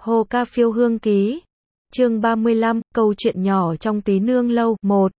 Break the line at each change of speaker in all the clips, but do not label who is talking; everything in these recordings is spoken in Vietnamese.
Hồ Ca Phiêu Hương Ký. Chương 35, câu chuyện nhỏ trong Tí Nương Lâu. 1.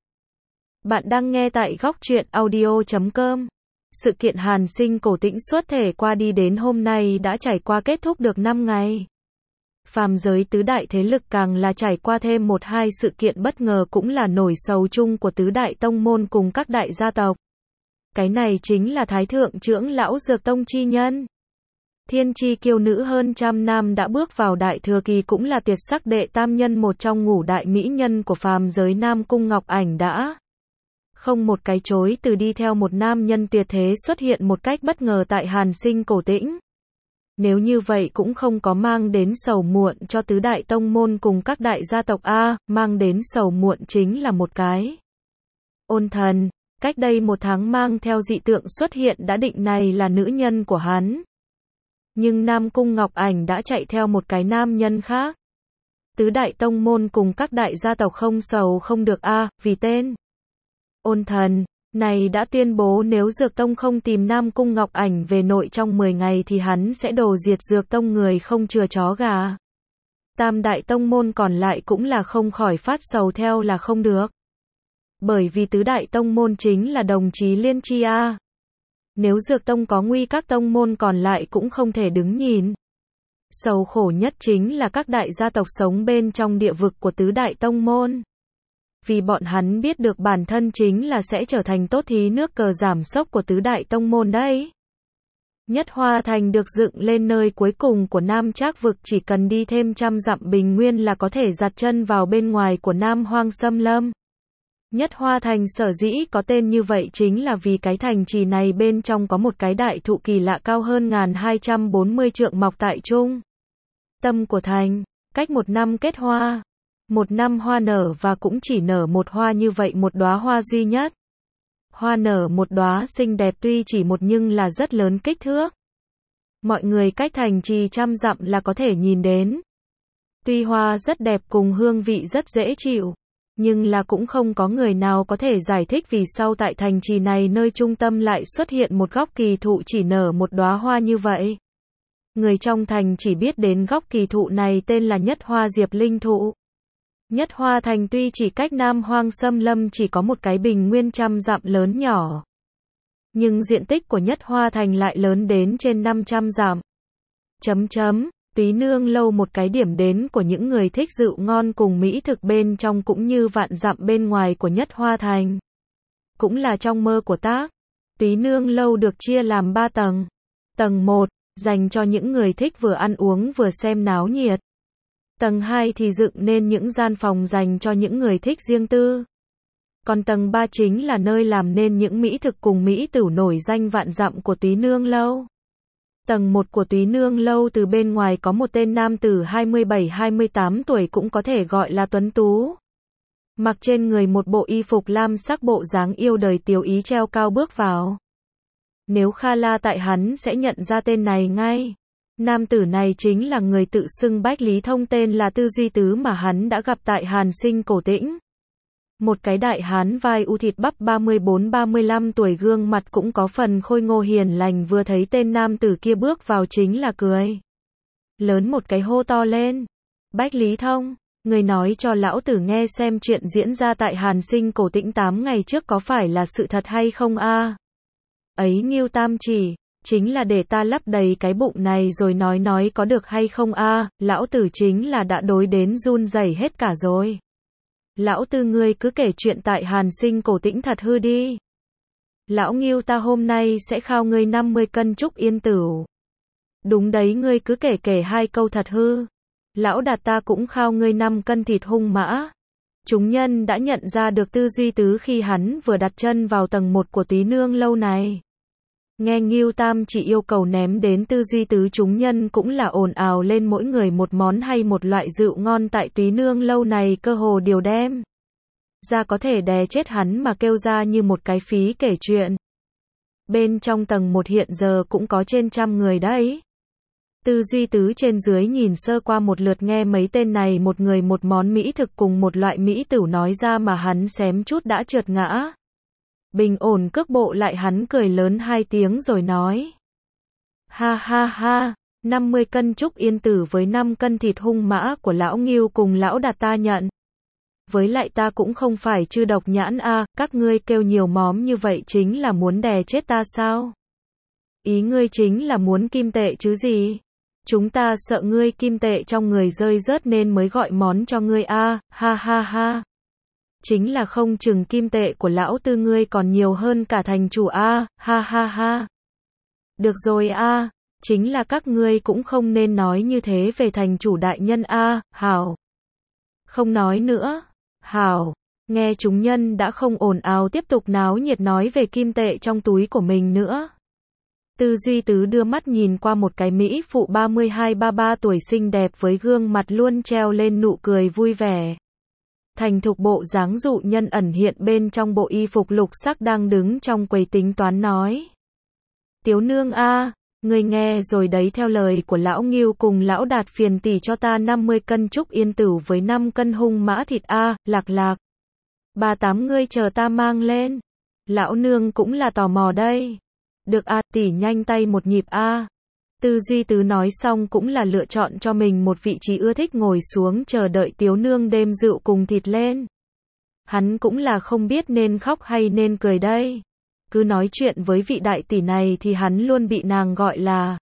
Bạn đang nghe tại góc truyện audio.com. Sự kiện Hàn Sinh cổ tĩnh xuất thể qua đi đến hôm nay đã trải qua kết thúc được 5 ngày. Phàm giới tứ đại thế lực càng là trải qua thêm một hai sự kiện bất ngờ, cũng là nỗi sầu chung của tứ đại tông môn cùng các đại gia tộc. Cái này chính là Thái Thượng trưởng lão Dược Tông chi nhân. Thiên chi kiêu nữ hơn trăm năm đã bước vào đại thừa kỳ, cũng là tuyệt sắc đệ tam nhân, một trong ngũ đại mỹ nhân của phàm giới. Nam Cung Ngọc Ảnh đã không một cái chối từ đi theo một nam nhân tuyệt thế xuất hiện một cách bất ngờ tại Hàn Sinh cổ tĩnh. Nếu như vậy cũng không có mang đến sầu muộn cho tứ đại tông môn cùng các đại gia tộc a, mang đến sầu muộn chính là một cái Ôn Thần, cách đây 1 tháng mang theo dị tượng xuất hiện, đã định này là nữ nhân của hắn. Nhưng Nam Cung Ngọc Ảnh đã chạy theo một cái nam nhân khác. Tứ đại tông môn cùng các đại gia tộc không sầu không được a, vì tên Ôn Thần này đã tuyên bố nếu Dược Tông không tìm Nam Cung Ngọc Ảnh về nội trong 10 ngày thì hắn sẽ đồ diệt Dược Tông, người không chừa chó gà. Tam đại tông môn còn lại cũng là không khỏi phát sầu theo là không được. Bởi vì tứ đại tông môn chính là đồng chí liên chi a. Nếu Dược Tông có nguy, các tông môn còn lại cũng không thể đứng nhìn. Sầu khổ nhất chính là các đại gia tộc sống bên trong địa vực của tứ đại tông môn. Vì bọn hắn biết được bản thân chính là sẽ trở thành tốt thí nước cờ giảm sốc của tứ đại tông môn đấy. Nhất Hoa Thành được dựng lên nơi cuối cùng của Nam Trác vực, chỉ cần đi thêm 100 dặm bình nguyên là có thể giặt chân vào bên ngoài của Nam Hoang Xâm Lâm. Nhất Hoa Thành sở dĩ có tên như vậy chính là vì cái thành trì này bên trong có một cái đại thụ kỳ lạ cao hơn 1240 trượng mọc tại trung tâm của thành, cách 1 năm kết hoa. 1 năm hoa nở và cũng chỉ nở một hoa như vậy, một đóa hoa duy nhất. Hoa nở một đóa xinh đẹp, tuy chỉ một nhưng là rất lớn kích thước. Mọi người cách thành trì 100 dặm là có thể nhìn đến. Tuy hoa rất đẹp cùng hương vị rất dễ chịu, nhưng là cũng không có người nào có thể giải thích vì sao tại thành trì này nơi trung tâm lại xuất hiện một gốc kỳ thụ chỉ nở một đóa hoa như vậy. Người trong thành chỉ biết đến gốc kỳ thụ này tên là Nhất Hoa Diệp Linh thụ. Nhất Hoa Thành tuy chỉ cách Nam Hoang Xâm Lâm chỉ có một cái bình nguyên 100 dặm lớn nhỏ, nhưng diện tích của Nhất Hoa Thành lại lớn đến trên 500 dặm. Tí Nương Lâu, một cái điểm đến của những người thích rượu ngon cùng mỹ thực bên trong cũng như vạn dặm bên ngoài của Nhất Hoa Thành. Cũng là trong mơ của tác. Tí Nương Lâu được chia làm 3 tầng. Tầng 1, dành cho những người thích vừa ăn uống vừa xem náo nhiệt. Tầng 2 thì dựng nên những gian phòng dành cho những người thích riêng tư. Còn tầng 3 chính là nơi làm nên những mỹ thực cùng mỹ tửu nổi danh vạn dặm của Tí Nương Lâu. Tầng 1 của Tí Nương Lâu, từ bên ngoài có một tên nam tử 27-28 tuổi, cũng có thể gọi là tuấn tú. Mặc trên người một bộ y phục lam sắc, bộ dáng yêu đời tiểu ý treo cao bước vào. Nếu Kha La tại hắn sẽ nhận ra tên này ngay. Nam tử này chính là người tự xưng Bách Lý Thông, tên là Tư Duy Tứ mà hắn đã gặp tại Hàn Sinh cổ tĩnh. Một cái đại hán vai u thịt bắp 34-35 tuổi, gương mặt cũng có phần khôi ngô hiền lành, vừa thấy tên nam tử kia bước vào chính là cười lớn một cái, hô to lên: Bách Lý Thông, người nói cho lão tử nghe xem chuyện diễn ra tại Hàn Sinh cổ tĩnh 8 ngày trước có phải là sự thật hay không a? Ấy Ngưu Tam chỉ, chính là để ta lấp đầy cái bụng này rồi nói có được hay không a? Lão tử chính là đã đối đến run rẩy hết cả rồi. Lão Tư, ngươi cứ kể chuyện tại Hàn Sinh cổ tĩnh thật hư đi. Lão Ngưu ta hôm nay sẽ khao ngươi 50 cân trúc yên tửu. Đúng đấy, ngươi cứ kể 2 câu thật hư. Lão Đạt ta cũng khao ngươi 5 cân thịt hung mã. Chúng nhân đã nhận ra được Tư Duy Tứ khi hắn vừa đặt chân vào tầng 1 của Tí Nương Lâu này. Nghe Ngưu Tam chỉ yêu cầu ném đến Tư Duy Tứ, chúng nhân cũng là ồn ào lên, mỗi người một món hay một loại rượu ngon tại Tí Nương Lâu này cơ hồ đều đem ra có thể đè chết hắn mà kêu ra như một cái phí kể chuyện. Bên trong tầng 1 hiện giờ cũng có trên 100 người đấy. Tư Duy Tứ trên dưới nhìn sơ qua một lượt, nghe mấy tên này một người một món mỹ thực cùng một loại mỹ tửu nói ra mà hắn xém chút đã trượt ngã. Bình ổn cước bộ lại, hắn cười lớn 2 tiếng rồi nói: Ha ha ha, 50 cân trúc yên tử với 5 cân thịt hung mã của lão Ngưu cùng lão Đạt ta nhận. Với lại ta cũng không phải chư độc nhãn a, các ngươi kêu nhiều móm như vậy chính là muốn đè chết ta sao? Ý ngươi chính là muốn kim tệ chứ gì? Chúng ta sợ ngươi kim tệ trong người rơi rớt nên mới gọi món cho ngươi a, ha ha ha. Chính là không chừng kim tệ của lão tư ngươi còn nhiều hơn cả thành chủ a, ha ha ha. Được rồi a, chính là các ngươi cũng không nên nói như thế về thành chủ đại nhân a, hảo. Không nói nữa, hảo. Nghe chúng nhân đã không ồn ào tiếp tục náo nhiệt nói về kim tệ trong túi của mình nữa. Tư Duy Tứ đưa mắt nhìn qua một cái mỹ phụ 32-33 tuổi xinh đẹp với gương mặt luôn treo lên nụ cười vui vẻ. Thành thục bộ dáng dụ nhân ẩn hiện bên trong bộ y phục lục sắc đang đứng trong quầy tính toán nói. Tiếu nương a, ngươi nghe rồi đấy, theo lời của lão Ngưu cùng lão Đạt phiền tỷ cho ta 50 cân trúc yên tử với 5 cân hung mã thịt a, lạc lạc. 38 ngươi chờ ta mang lên. Lão nương cũng là tò mò đây. Được a, tỷ nhanh tay một nhịp a. Tư Duy Tứ nói xong cũng là lựa chọn cho mình một vị trí ưa thích ngồi xuống chờ đợi Tiếu nương đêm rượu cùng thịt lên. Hắn cũng là không biết nên khóc hay nên cười đây. Cứ nói chuyện với vị đại tỷ này thì hắn luôn bị nàng gọi là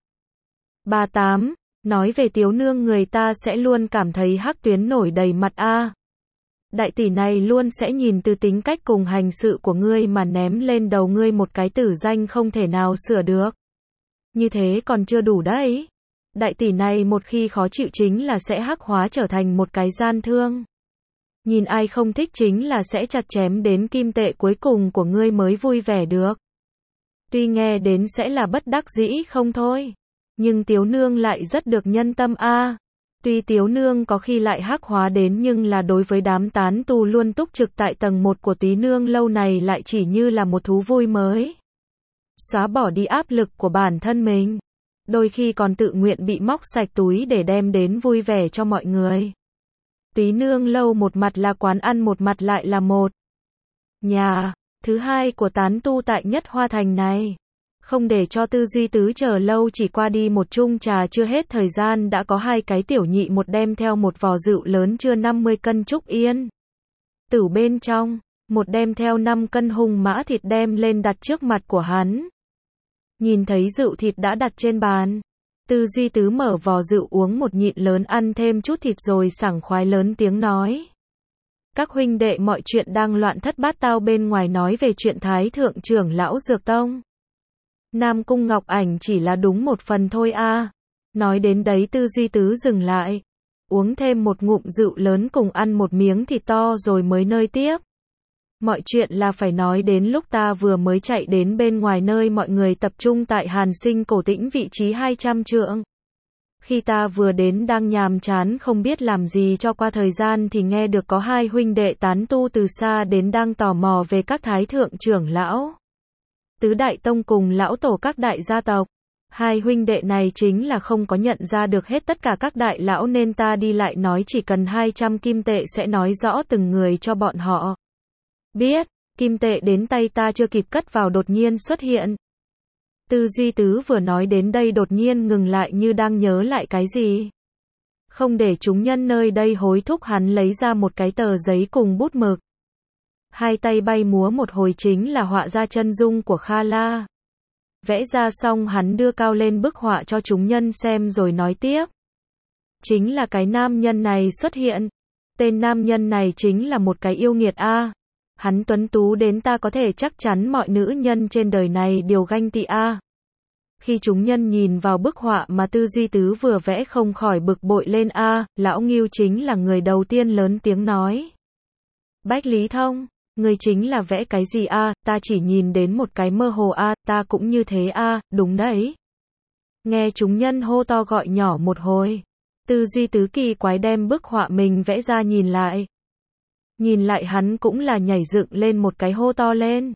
38, nói về Tiếu nương người ta sẽ luôn cảm thấy hắc tuyến nổi đầy mặt a. Đại tỷ này luôn sẽ nhìn từ tính cách cùng hành sự của ngươi mà ném lên đầu ngươi một cái tử danh không thể nào sửa được. Như thế còn chưa đủ đấy. Đại tỷ này một khi khó chịu chính là sẽ hắc hóa trở thành một cái gian thương. Nhìn ai không thích chính là sẽ chặt chém đến kim tệ cuối cùng của ngươi mới vui vẻ được. Tuy nghe đến sẽ là bất đắc dĩ không thôi. Nhưng Tiếu nương lại rất được nhân tâm a. Tuy Tiếu nương có khi lại hắc hóa đến nhưng là đối với đám tán tu luôn túc trực tại tầng 1 của Túy nương lâu này lại chỉ như là một thú vui mới. Xóa bỏ đi áp lực của bản thân mình. Đôi khi còn tự nguyện bị móc sạch túi để đem đến vui vẻ cho mọi người. Túy nương lâu một mặt là quán ăn, một mặt lại là một nhà thứ hai của tán tu tại Nhất Hoa Thành này. Không để cho Tư Duy Tứ chờ lâu, chỉ qua đi một chung trà chưa hết thời gian đã có hai cái tiểu nhị một đem theo một vò rượu lớn chứa 50 cân trúc yên tử bên trong, một đem theo 5 cân hung mã thịt đem lên đặt trước mặt của hắn. Nhìn thấy rượu thịt đã đặt trên bàn, Tư Duy Tứ mở vò rượu uống một nhịn lớn, ăn thêm chút thịt rồi sảng khoái lớn tiếng nói. Các huynh đệ, mọi chuyện đang loạn thất bát tao bên ngoài nói về chuyện Thái Thượng trưởng lão Dược Tông. Nam Cung Ngọc Ảnh chỉ là đúng một phần thôi a. Nói đến đấy Tư Duy Tứ dừng lại, uống thêm một ngụm rượu lớn cùng ăn một miếng thịt to rồi mới nơi tiếp. Mọi chuyện là phải nói đến lúc ta vừa mới chạy đến bên ngoài nơi mọi người tập trung tại Hàn Sinh Cổ Tĩnh vị trí 200 trượng. Khi ta vừa đến đang nhàm chán không biết làm gì cho qua thời gian thì nghe được có hai huynh đệ tán tu từ xa đến đang tò mò về các thái thượng trưởng lão, tứ đại tông cùng lão tổ các đại gia tộc. Hai huynh đệ này chính là không có nhận ra được hết tất cả các đại lão nên ta đi lại nói chỉ cần 200 kim tệ sẽ nói rõ từng người cho bọn họ biết. Kim tệ đến tay ta chưa kịp cất vào đột nhiên xuất hiện. Tư Duy Tứ vừa nói đến đây đột nhiên ngừng lại như đang nhớ lại cái gì. Không để chúng nhân nơi đây hối thúc, hắn lấy ra một cái tờ giấy cùng bút mực. Hai tay bay múa một hồi chính là họa ra chân dung của Kha La. Vẽ ra xong hắn đưa cao lên bức họa cho chúng nhân xem rồi nói tiếp. Chính là cái nam nhân này xuất hiện. Tên nam nhân này chính là một cái yêu nghiệt a. Hắn tuấn tú đến ta có thể chắc chắn mọi nữ nhân trên đời này đều ganh tị a. Khi chúng nhân nhìn vào bức họa mà Tư Duy Tứ vừa vẽ không khỏi bực bội lên a. Lão Ngưu chính là người đầu tiên lớn tiếng nói. Bách Lý Thông, người chính là vẽ cái gì a? Ta chỉ nhìn đến một cái mơ hồ a. Ta cũng như thế a. Đúng đấy. Nghe chúng nhân hô to gọi nhỏ một hồi, Tư Duy Tứ kỳ quái đem bức họa mình vẽ ra nhìn lại. Nhìn lại hắn cũng là nhảy dựng lên một cái hô to lên.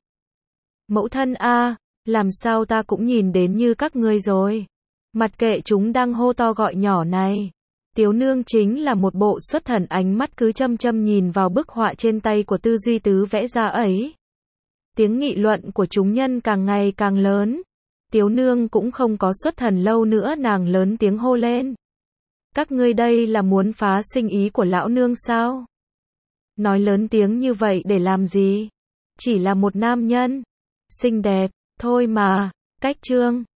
Mẫu thân a, làm sao ta cũng nhìn đến như các ngươi rồi. Mặc kệ chúng đang hô to gọi nhỏ này. Tiếu nương chính là một bộ xuất thần, ánh mắt cứ chăm chăm nhìn vào bức họa trên tay của Tư Duy Tứ vẽ ra ấy. Tiếng nghị luận của chúng nhân càng ngày càng lớn. Tiếu nương cũng không có xuất thần lâu nữa, nàng lớn tiếng hô lên. Các ngươi đây là muốn phá sinh ý của lão nương sao? Nói lớn tiếng như vậy để làm gì? Chỉ là một nam nhân xinh đẹp thôi mà. Cách chương